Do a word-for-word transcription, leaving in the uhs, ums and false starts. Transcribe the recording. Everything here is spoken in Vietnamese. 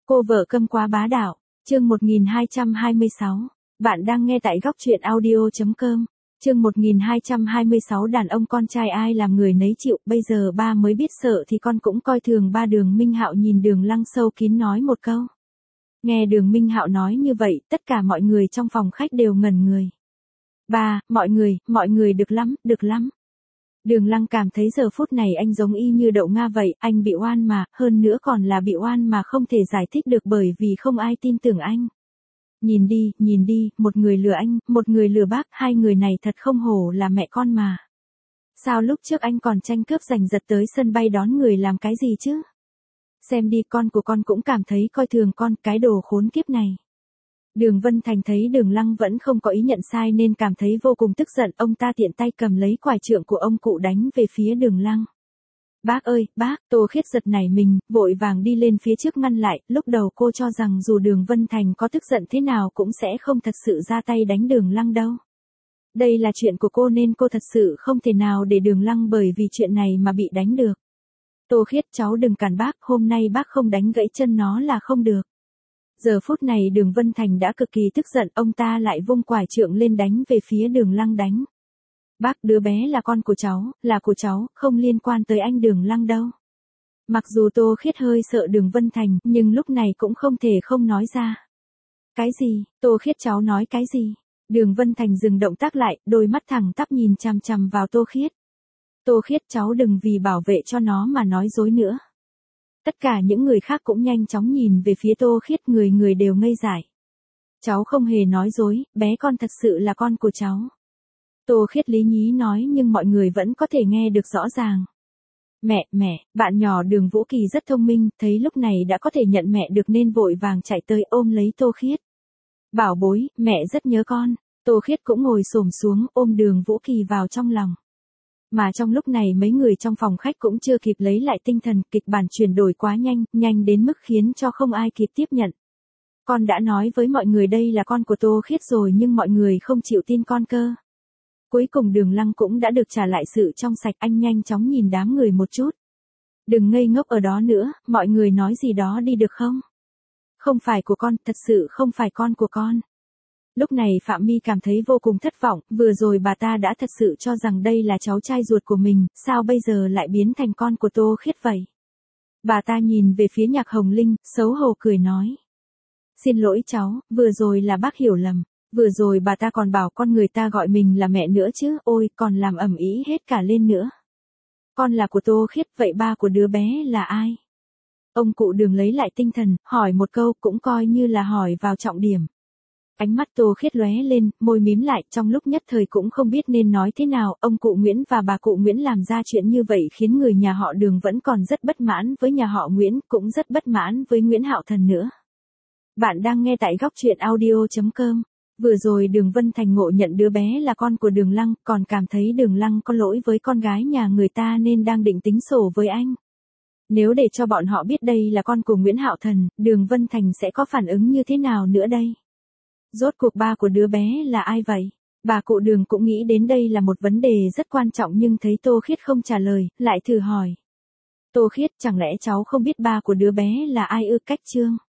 Cô vợ câm quá bá đạo, chương một nghìn hai trăm hai mươi sáu. Bạn đang nghe tại góc truyện audio.com. Chương một nghìn hai trăm hai mươi sáu đàn ông con trai ai làm người nấy chịu, bây giờ ba mới biết sợ thì con cũng coi thường ba. Đường Minh Hạo nhìn Đường Lăng sâu kín nói một câu. Nghe Đường Minh Hạo nói như vậy, tất cả mọi người trong phòng khách đều ngẩn người. Ba, mọi người, mọi người được lắm, được lắm. Đường Lăng cảm thấy giờ phút này anh giống y như Đậu Nga vậy, anh bị oan mà, hơn nữa còn là bị oan mà không thể giải thích được bởi vì không ai tin tưởng anh. Nhìn đi, nhìn đi, một người lừa anh, một người lừa bác, hai người này thật không hổ là mẹ con mà. Sao lúc trước anh còn tranh cướp giành giật tới sân bay đón người làm cái gì chứ? Xem đi, con của con cũng cảm thấy coi thường con, cái đồ khốn kiếp này. Đường Vân Thành thấy Đường Lăng vẫn không có ý nhận sai nên cảm thấy vô cùng tức giận, ông ta tiện tay cầm lấy quải trượng của ông cụ đánh về phía Đường Lăng. Bác ơi, bác, Tô Khiết giật nảy mình, vội vàng đi lên phía trước ngăn lại, lúc đầu cô cho rằng dù Đường Vân Thành có tức giận thế nào cũng sẽ không thật sự ra tay đánh Đường Lăng đâu. Đây là chuyện của cô nên cô thật sự không thể nào để Đường Lăng bởi vì chuyện này mà bị đánh được. Tô Khiết, cháu đừng cản bác, hôm nay bác không đánh gãy chân nó là không được. Giờ phút này Đường Vân Thành đã cực kỳ tức giận, ông ta lại vung quải trượng lên đánh về phía Đường Lăng đánh. Bác, đứa bé là con của cháu, là của cháu, không liên quan tới anh Đường Lăng đâu. Mặc dù Tô Khiết hơi sợ Đường Vân Thành, nhưng lúc này cũng không thể không nói ra. Cái gì, Tô Khiết cháu nói cái gì? Đường Vân Thành dừng động tác lại, đôi mắt thẳng tắp nhìn chằm chằm vào Tô Khiết. Tô Khiết cháu đừng vì bảo vệ cho nó mà nói dối nữa. Tất cả những người khác cũng nhanh chóng nhìn về phía Tô Khiết, người người đều ngây dại. Cháu không hề nói dối, bé con thật sự là con của cháu. Tô Khiết lý nhí nói nhưng mọi người vẫn có thể nghe được rõ ràng. Mẹ, mẹ, bạn nhỏ Đường Vũ Kỳ rất thông minh, thấy lúc này đã có thể nhận mẹ được nên vội vàng chạy tới ôm lấy Tô Khiết. Bảo bối, mẹ rất nhớ con. Tô Khiết cũng ngồi xổm xuống ôm Đường Vũ Kỳ vào trong lòng. Mà trong lúc này mấy người trong phòng khách cũng chưa kịp lấy lại tinh thần, kịch bản chuyển đổi quá nhanh, nhanh đến mức khiến cho không ai kịp tiếp nhận. Con đã nói với mọi người đây là con của Tô Khiết rồi nhưng mọi người không chịu tin con cơ. Cuối cùng Đường Lăng cũng đã được trả lại sự trong sạch, anh nhanh chóng nhìn đám người một chút. Đừng ngây ngốc ở đó nữa, mọi người nói gì đó đi được không? Không phải của con, thật sự không phải con của con. Lúc này Phạm My cảm thấy vô cùng thất vọng, vừa rồi bà ta đã thật sự cho rằng đây là cháu trai ruột của mình, sao bây giờ lại biến thành con của Tô Khiết vậy? Bà ta nhìn về phía Nhạc Hồng Linh, xấu hổ cười nói. Xin lỗi cháu, vừa rồi là bác hiểu lầm, vừa rồi bà ta còn bảo con người ta gọi mình là mẹ nữa chứ, ôi, còn làm ầm ĩ hết cả lên nữa. Con là của Tô Khiết, vậy ba của đứa bé là ai? Ông cụ Đường lấy lại tinh thần, hỏi một câu cũng coi như là hỏi vào trọng điểm. Ánh mắt Tô Khiết lóe lên, môi mím lại, trong lúc nhất thời cũng không biết nên nói thế nào, ông cụ Nguyễn và bà cụ Nguyễn làm ra chuyện như vậy khiến người nhà họ Đường vẫn còn rất bất mãn với nhà họ Nguyễn, cũng rất bất mãn với Nguyễn Hạo Thần nữa. Bạn đang nghe tại góc truyện audio.com. Vừa rồi Đường Vân Thành ngộ nhận đứa bé là con của Đường Lăng, còn cảm thấy Đường Lăng có lỗi với con gái nhà người ta nên đang định tính sổ với anh. Nếu để cho bọn họ biết đây là con của Nguyễn Hạo Thần, Đường Vân Thành sẽ có phản ứng như thế nào nữa đây? Rốt cuộc ba của đứa bé là ai vậy? Bà cụ Đường cũng nghĩ đến đây là một vấn đề rất quan trọng nhưng thấy Tô Khiết không trả lời, lại thử hỏi. Tô Khiết, chẳng lẽ cháu không biết ba của đứa bé là ai ư? Cách Trương.